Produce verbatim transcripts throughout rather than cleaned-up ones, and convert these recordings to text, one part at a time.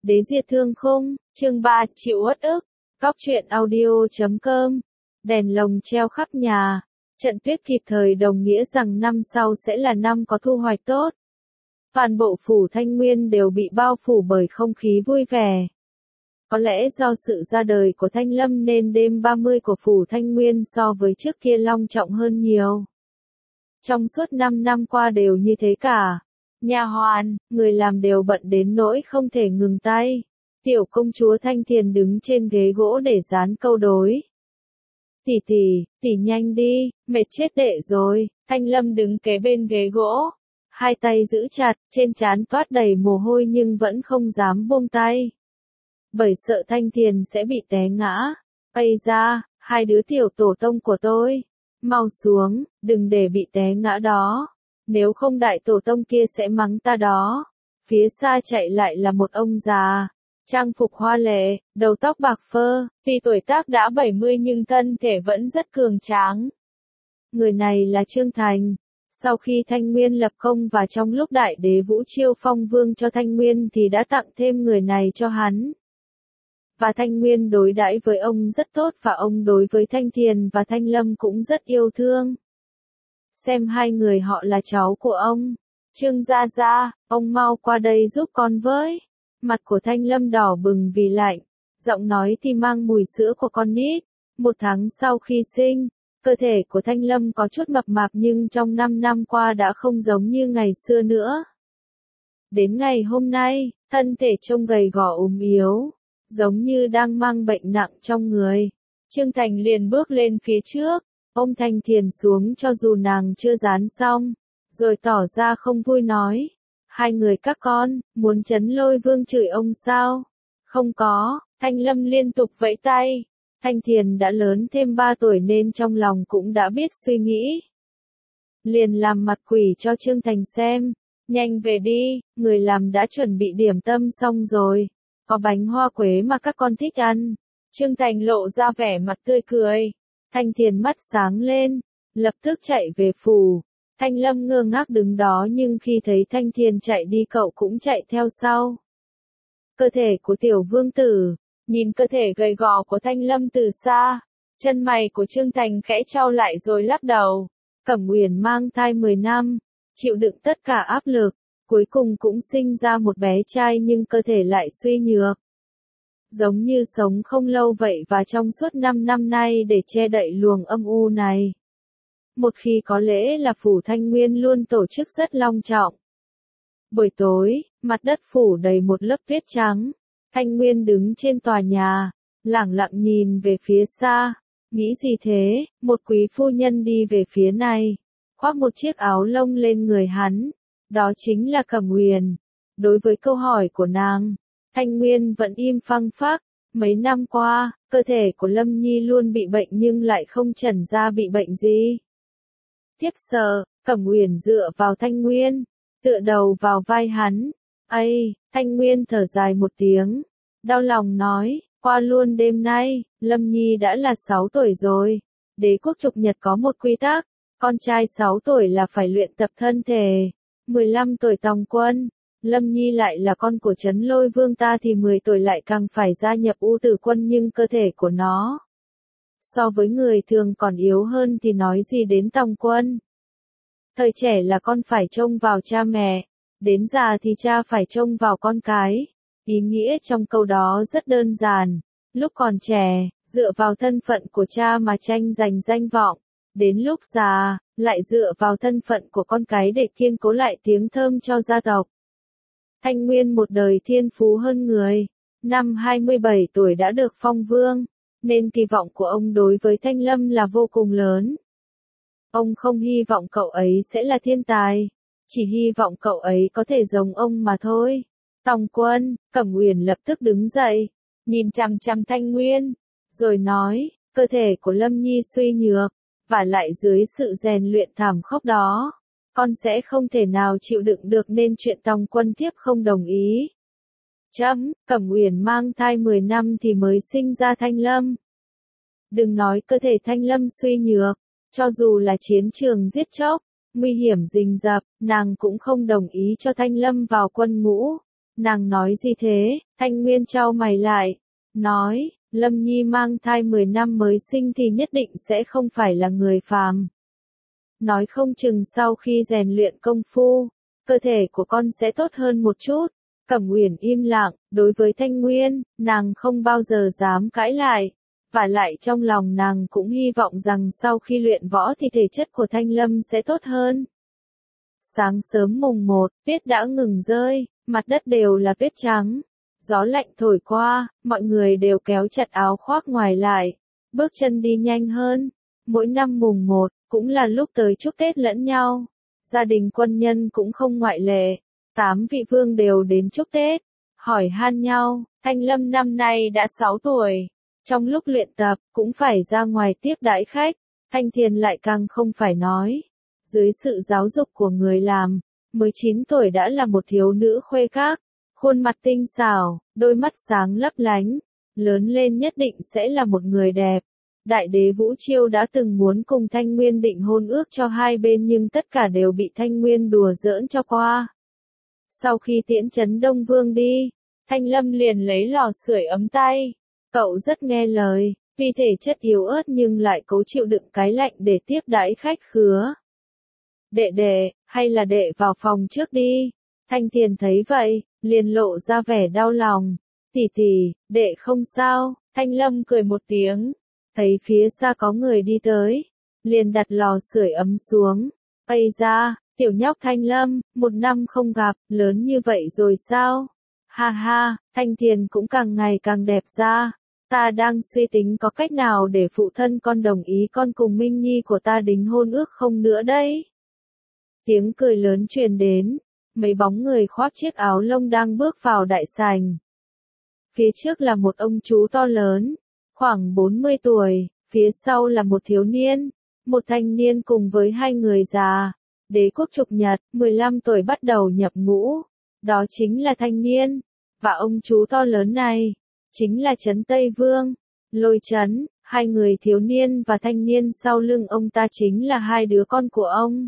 Đế diệt thương khung, chương ba, chịu uất ức, cóc truyện audio chấm com, đèn lồng treo khắp nhà, trận tuyết kịp thời đồng nghĩa rằng năm sau sẽ là năm có thu hoạch tốt. Toàn bộ phủ Thanh Nguyên đều bị bao phủ bởi không khí vui vẻ. Có lẽ do sự ra đời của Thanh Lâm nên đêm ba mươi của phủ Thanh Nguyên so với trước kia long trọng hơn nhiều. Trong suốt năm năm qua đều như thế cả. Nha hoàn, người làm đều bận đến nỗi không thể ngừng tay. Tiểu công chúa Thanh Thiền đứng trên ghế gỗ để dán câu đối. Tỷ tỷ, tỷ nhanh đi, mệt chết đệ rồi. Thanh Lâm đứng kế bên ghế gỗ. Hai tay giữ chặt, trên trán toát đầy mồ hôi nhưng vẫn không dám buông tay. Bởi sợ Thanh Thiền sẽ bị té ngã. Ây da, hai đứa tiểu tổ tông của tôi. Mau xuống, đừng để bị té ngã đó. Nếu không đại tổ tông kia sẽ mắng ta đó. Phía xa chạy lại là một ông già. Trang phục hoa lệ, đầu tóc bạc phơ, tuy tuổi tác đã bảy mươi nhưng thân thể vẫn rất cường tráng. Người này là Trương Thành. Sau khi Thanh Nguyên lập công và trong lúc đại đế Vũ Chiêu phong vương cho Thanh Nguyên thì đã tặng thêm người này cho hắn. Và Thanh Nguyên đối đãi với ông rất tốt và ông đối với Thanh Thiền và Thanh Lâm cũng rất yêu thương. Xem hai người họ là cháu của ông. Trương gia gia, ông mau qua đây giúp con với. Mặt của Thanh Lâm đỏ bừng vì lạnh, giọng nói thì mang mùi sữa của con nít. Một tháng sau khi sinh, cơ thể của Thanh Lâm có chút mập mạp nhưng trong năm năm qua đã không giống như ngày xưa nữa. Đến ngày hôm nay, thân thể trông gầy gò ốm yếu, giống như đang mang bệnh nặng trong người. Trương Thành liền bước lên phía trước, ôm Thanh Thiền xuống cho dù nàng chưa dán xong, rồi tỏ ra không vui nói. Hai người các con, muốn Trấn Lôi Vương chửi ông sao? Không có, Thanh Lâm liên tục vẫy tay. Thanh Thiền đã lớn thêm ba tuổi nên trong lòng cũng đã biết suy nghĩ. Liền làm mặt quỷ cho Trương Thành xem. Nhanh về đi, người làm đã chuẩn bị điểm tâm xong rồi. Có bánh hoa quế mà các con thích ăn. Trương Thành lộ ra vẻ mặt tươi cười. Thanh Thiền mắt sáng lên, lập tức chạy về phủ. Thanh Lâm ngơ ngác đứng đó nhưng khi thấy Thanh Thiền chạy đi cậu cũng chạy theo sau. Cơ thể của tiểu vương tử, nhìn cơ thể gầy gò của Thanh Lâm từ xa, chân mày của Trương Thành khẽ chau lại rồi lắc đầu. Cẩm Uyển mang thai mười năm, chịu đựng tất cả áp lực, cuối cùng cũng sinh ra một bé trai nhưng cơ thể lại suy nhược. Giống như sống không lâu vậy và trong suốt năm năm nay để che đậy luồng âm u này. Một khi có lễ là phủ Thanh Nguyên luôn tổ chức rất long trọng. Buổi tối, mặt đất phủ đầy một lớp tuyết trắng. Thanh Nguyên đứng trên tòa nhà, lẳng lặng nhìn về phía xa. Nghĩ gì thế, một quý phu nhân đi về phía này, khoác một chiếc áo lông lên người hắn. Đó chính là Cẩm Uyển. Đối với câu hỏi của nàng, Thanh Nguyên vẫn im phăng phắc. Mấy năm qua, cơ thể của Lâm Nhi luôn bị bệnh nhưng lại không chẩn ra bị bệnh gì. Tiếp sợ, Cẩm Uyển dựa vào Thanh Nguyên, tựa đầu vào vai hắn. Ây, Thanh Nguyên thở dài một tiếng, đau lòng nói, qua luôn đêm nay, Lâm Nhi đã là sáu tuổi rồi. Đế quốc Trục Nhật có một quy tắc, con trai sáu tuổi là phải luyện tập thân thể, mười lăm tuổi tòng quân. Lâm Nhi lại là con của Trấn Lôi Vương ta thì mười tuổi lại càng phải gia nhập U Tử Quân nhưng cơ thể của nó so với người thường còn yếu hơn thì nói gì đến tòng quân. Thời trẻ là con phải trông vào cha mẹ, đến già thì cha phải trông vào con cái. Ý nghĩa trong câu đó rất đơn giản, lúc còn trẻ, dựa vào thân phận của cha mà tranh giành danh vọng, đến lúc già, lại dựa vào thân phận của con cái để kiên cố lại tiếng thơm cho gia tộc. Thanh Nguyên một đời thiên phú hơn người, năm hai mươi bảy tuổi đã được phong vương, nên kỳ vọng của ông đối với Thanh Lâm là vô cùng lớn. Ông không hy vọng cậu ấy sẽ là thiên tài, chỉ hy vọng cậu ấy có thể giống ông mà thôi. Tòng quân, Cẩm Uyển lập tức đứng dậy, nhìn chằm chằm Thanh Nguyên, rồi nói, cơ thể của Lâm Nhi suy nhược, và lại dưới sự rèn luyện thảm khốc đó, con sẽ không thể nào chịu đựng được nên chuyện tòng quân thiếp không đồng ý. Chấm, Cẩm Uyển mang thai mười năm thì mới sinh ra Thanh Lâm. Đừng nói cơ thể Thanh Lâm suy nhược, cho dù là chiến trường giết chóc, nguy hiểm rình rập, nàng cũng không đồng ý cho Thanh Lâm vào quân ngũ. Nàng nói gì thế? Thanh Nguyên chau mày lại, nói, Lâm Nhi mang thai mười năm mới sinh thì nhất định sẽ không phải là người phàm. Nói không chừng sau khi rèn luyện công phu, cơ thể của con sẽ tốt hơn một chút. Cẩm Uyển im lặng, đối với Thanh Nguyên, nàng không bao giờ dám cãi lại. Và lại trong lòng nàng cũng hy vọng rằng sau khi luyện võ thì thể chất của Thanh Lâm sẽ tốt hơn. Sáng sớm mùng một, tuyết đã ngừng rơi, mặt đất đều là tuyết trắng. Gió lạnh thổi qua, mọi người đều kéo chặt áo khoác ngoài lại, bước chân đi nhanh hơn. Mỗi năm mùng một, cũng là lúc tới chúc Tết lẫn nhau. Gia đình quân nhân cũng không ngoại lệ. Tám vị vương đều đến chúc Tết, hỏi han nhau. Thanh Lâm năm nay đã sáu tuổi. Trong lúc luyện tập, cũng phải ra ngoài tiếp đãi khách. Thanh Thiền lại càng không phải nói. Dưới sự giáo dục của người làm, mười chín tuổi đã là một thiếu nữ khuê các. Khuôn mặt tinh xảo, đôi mắt sáng lấp lánh. Lớn lên nhất định sẽ là một người đẹp. Đại đế Vũ Chiêu đã từng muốn cùng Thanh Nguyên định hôn ước cho hai bên nhưng tất cả đều bị Thanh Nguyên đùa giỡn cho qua. Sau khi tiễn Trấn Đông Vương đi, Thanh Lâm liền lấy lò sưởi ấm tay. Cậu rất nghe lời, vì thể chất yếu ớt nhưng lại cố chịu đựng cái lạnh để tiếp đãi khách khứa. Đệ đệ, hay là đệ vào phòng trước đi. Thanh Thiền thấy vậy, liền lộ ra vẻ đau lòng. Tỷ tỷ, đệ không sao. Thanh Lâm cười một tiếng, thấy phía xa có người đi tới, liền đặt lò sưởi ấm xuống. Ây da, tiểu nhóc Thanh Lâm, một năm không gặp, lớn như vậy rồi sao? Ha ha, Thanh Thiền cũng càng ngày càng đẹp ra. Ta đang suy tính có cách nào để phụ thân con đồng ý con cùng Minh Nhi của ta đính hôn ước không nữa đây. Tiếng cười lớn truyền đến, mấy bóng người khoác chiếc áo lông đang bước vào đại sảnh. Phía trước là một ông chú to lớn, khoảng bốn mươi tuổi, phía sau là một thiếu niên, một thanh niên cùng với hai người già. Đế quốc Trục Nhật, mười lăm tuổi bắt đầu nhập ngũ, đó chính là thanh niên, và ông chú to lớn này, chính là Trấn Tây Vương, Lôi Trấn. Hai người thiếu niên và thanh niên sau lưng ông ta chính là hai đứa con của ông,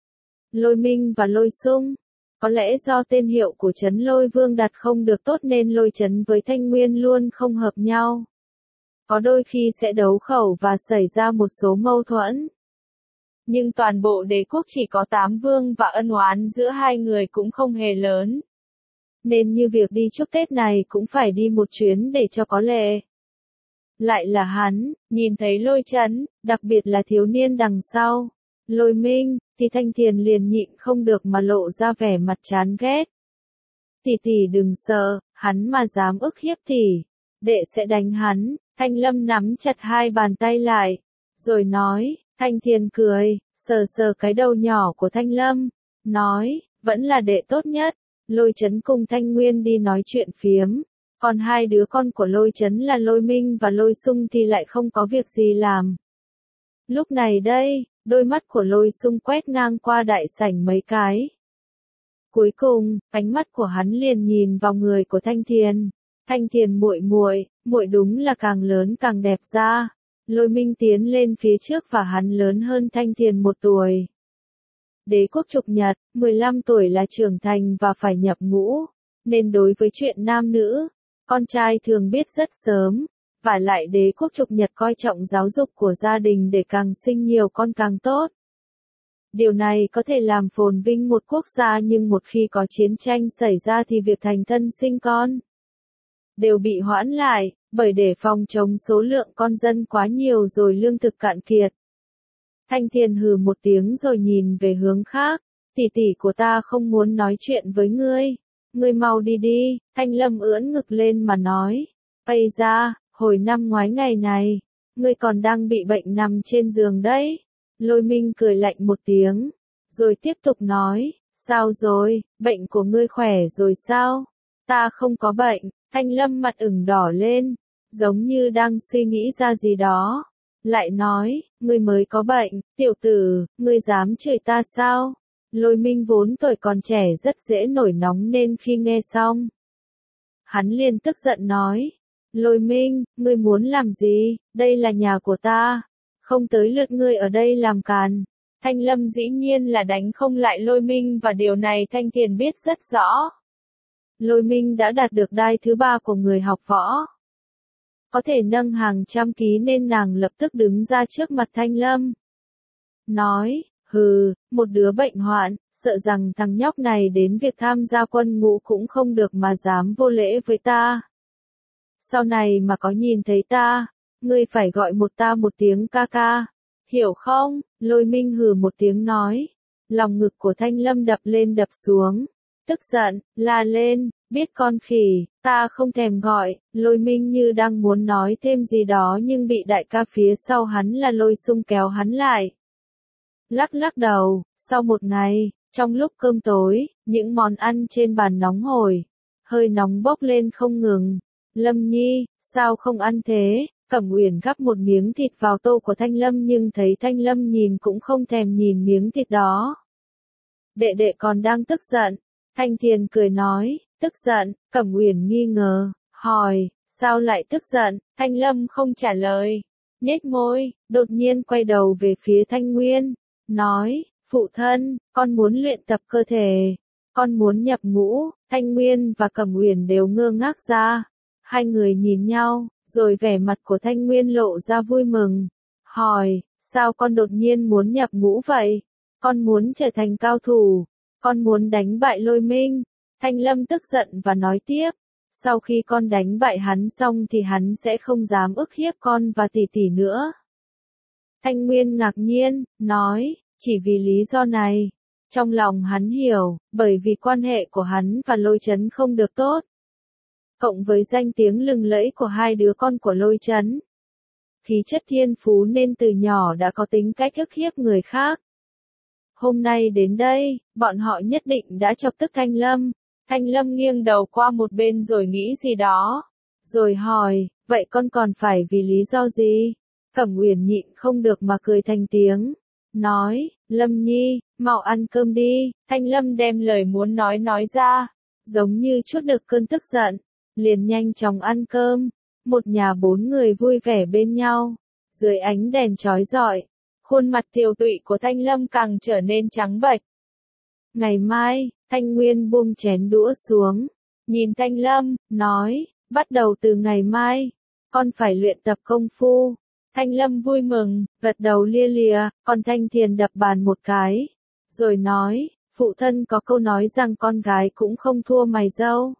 Lôi Minh và Lôi Sung. Có lẽ do tên hiệu của Trấn Lôi Vương đặt không được tốt nên Lôi Trấn với Thanh Nguyên luôn không hợp nhau. Có đôi khi sẽ đấu khẩu và xảy ra một số mâu thuẫn. Nhưng toàn bộ đế quốc chỉ có tám vương và ân oán giữa hai người cũng không hề lớn. Nên như việc đi chúc Tết này cũng phải đi một chuyến để cho có lệ. Lại là hắn, nhìn thấy Lôi Trấn, đặc biệt là thiếu niên đằng sau, Lôi Minh, thì Thanh Thiền liền nhịn không được mà lộ ra vẻ mặt chán ghét. Tỷ tỷ đừng sợ, hắn mà dám ức hiếp tỷ, đệ sẽ đánh hắn. Thanh Lâm nắm chặt hai bàn tay lại, rồi nói. Thanh Thiền cười, sờ sờ cái đầu nhỏ của Thanh Lâm, nói, vẫn là đệ tốt nhất. Lôi Trấn cùng Thanh Nguyên đi nói chuyện phiếm, còn hai đứa con của Lôi Trấn là Lôi Minh và Lôi Sung thì lại không có việc gì làm. Lúc này đây, đôi mắt của Lôi Sung quét ngang qua đại sảnh mấy cái. Cuối cùng, ánh mắt của hắn liền nhìn vào người của Thanh Thiền. Thanh Thiền muội muội, muội đúng là càng lớn càng đẹp ra. Lôi Minh tiến lên phía trước và hắn lớn hơn Thanh Thiền một tuổi. Đế quốc Trục Nhật, mười lăm tuổi là trưởng thành và phải nhập ngũ, nên đối với chuyện nam nữ, con trai thường biết rất sớm. Và lại đế quốc Trục Nhật coi trọng giáo dục của gia đình để càng sinh nhiều con càng tốt. Điều này có thể làm phồn vinh một quốc gia nhưng một khi có chiến tranh xảy ra thì việc thành thân sinh con đều bị hoãn lại, bởi để phòng chống số lượng con dân quá nhiều rồi lương thực cạn kiệt. Thanh Thiền hừ một tiếng rồi nhìn về hướng khác, tỷ tỷ của ta không muốn nói chuyện với ngươi, ngươi mau đi đi. Thanh Lâm ưỡn ngực lên mà nói, ây da, hồi năm ngoái ngày này, ngươi còn đang bị bệnh nằm trên giường đấy. Lôi Minh cười lạnh một tiếng, rồi tiếp tục nói, sao rồi, bệnh của ngươi khỏe rồi sao? Ta không có bệnh. Thanh Lâm mặt ửng đỏ lên, giống như đang suy nghĩ ra gì đó. Lại nói, ngươi mới có bệnh, tiểu tử, ngươi dám chửi ta sao? Lôi Minh vốn tuổi còn trẻ rất dễ nổi nóng nên khi nghe xong, hắn liền tức giận nói, Lôi Minh, ngươi muốn làm gì, đây là nhà của ta, không tới lượt ngươi ở đây làm càn. Thanh Lâm dĩ nhiên là đánh không lại Lôi Minh và điều này Thanh Thiền biết rất rõ. Lôi Minh đã đạt được đai thứ ba của người học võ. Có thể nâng hàng trăm ký nên nàng lập tức đứng ra trước mặt Thanh Lâm. Nói, hừ, một đứa bệnh hoạn, sợ rằng thằng nhóc này đến việc tham gia quân ngũ cũng không được mà dám vô lễ với ta. Sau này mà có nhìn thấy ta, ngươi phải gọi một ta một tiếng ca ca, hiểu không? Lôi Minh hừ một tiếng nói. Lòng ngực của Thanh Lâm đập lên đập xuống, tức giận, la lên, biết con khỉ, ta không thèm gọi. Lôi Minh như đang muốn nói thêm gì đó nhưng bị đại ca phía sau hắn là Lôi Sung kéo hắn lại. Lắc lắc đầu, sau một ngày, trong lúc cơm tối, những món ăn trên bàn nóng hổi, hơi nóng bốc lên không ngừng. Lâm Nhi, sao không ăn thế? Cẩm Uyển gắp một miếng thịt vào tô của Thanh Lâm nhưng thấy Thanh Lâm nhìn cũng không thèm nhìn miếng thịt đó. Đệ đệ còn đang tức giận. Thanh Thiền cười nói, tức giận. Cẩm Uyển nghi ngờ, hỏi, sao lại tức giận? Thanh Lâm không trả lời, nhếch môi, đột nhiên quay đầu về phía Thanh Nguyên, nói, phụ thân, con muốn luyện tập cơ thể, con muốn nhập ngũ. Thanh Nguyên và Cẩm Uyển đều ngơ ngác ra, hai người nhìn nhau, rồi vẻ mặt của Thanh Nguyên lộ ra vui mừng, hỏi, sao con đột nhiên muốn nhập ngũ vậy? Con muốn trở thành cao thủ, con muốn đánh bại Lôi Minh. Thanh Lâm tức giận và nói tiếp, sau khi con đánh bại hắn xong thì hắn sẽ không dám ức hiếp con và tỷ tỷ nữa. Thanh Nguyên ngạc nhiên, nói, chỉ vì lý do này. Trong lòng hắn hiểu, bởi vì quan hệ của hắn và Lôi Chấn không được tốt. Cộng với danh tiếng lừng lẫy của hai đứa con của Lôi Chấn. Khí chất thiên phú nên từ nhỏ đã có tính cách ức hiếp người khác. Hôm nay đến đây, bọn họ nhất định đã chọc tức Thanh Lâm. Thanh Lâm nghiêng đầu qua một bên rồi nghĩ gì đó. Rồi hỏi, vậy con còn phải vì lý do gì? Cẩm Uyển nhịn không được mà cười thành tiếng. Nói, Lâm Nhi, mau ăn cơm đi. Thanh Lâm đem lời muốn nói nói ra. Giống như chút được cơn tức giận. Liền nhanh chóng ăn cơm. Một nhà bốn người vui vẻ bên nhau. Dưới ánh đèn chói rọi. Khuôn mặt tiều tụy của Thanh Lâm càng trở nên trắng bệch. Ngày mai, Thanh Nguyên buông chén đũa xuống, nhìn Thanh Lâm, nói, bắt đầu từ ngày mai, con phải luyện tập công phu. Thanh Lâm vui mừng, gật đầu lia lịa, còn Thanh Thiền đập bàn một cái, rồi nói, phụ thân có câu nói rằng con gái cũng không thua mày dâu.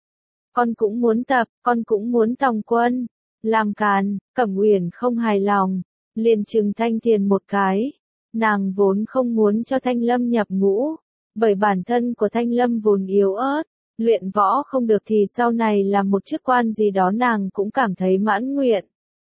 Con cũng muốn tập, con cũng muốn tòng quân, làm càn. Cẩm Uyển không hài lòng, liền trừng Thanh Thiền một cái. Nàng vốn không muốn cho Thanh Lâm nhập ngũ, bởi bản thân của Thanh Lâm vốn yếu ớt, luyện võ không được thì sau này làm một chức quan gì đó nàng cũng cảm thấy mãn nguyện.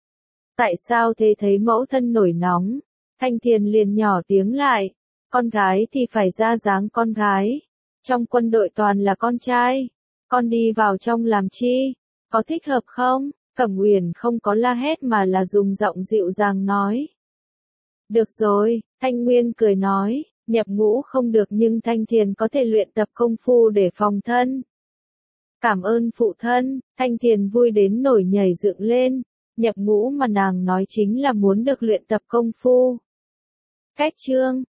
Tại sao thế? Thấy mẫu thân nổi nóng, Thanh Thiền liền nhỏ tiếng lại, con gái thì phải ra dáng con gái, trong quân đội toàn là con trai, con đi vào trong làm chi, có thích hợp không? Cẩm Uyển không có la hét mà là dùng giọng dịu dàng nói. Được rồi, Thanh Nguyên cười nói, nhập ngũ không được nhưng Thanh Thiền có thể luyện tập công phu để phòng thân. Cảm ơn phụ thân. Thanh Thiền vui đến nổi nhảy dựng lên, nhập ngũ mà nàng nói chính là muốn được luyện tập công phu. Cách chương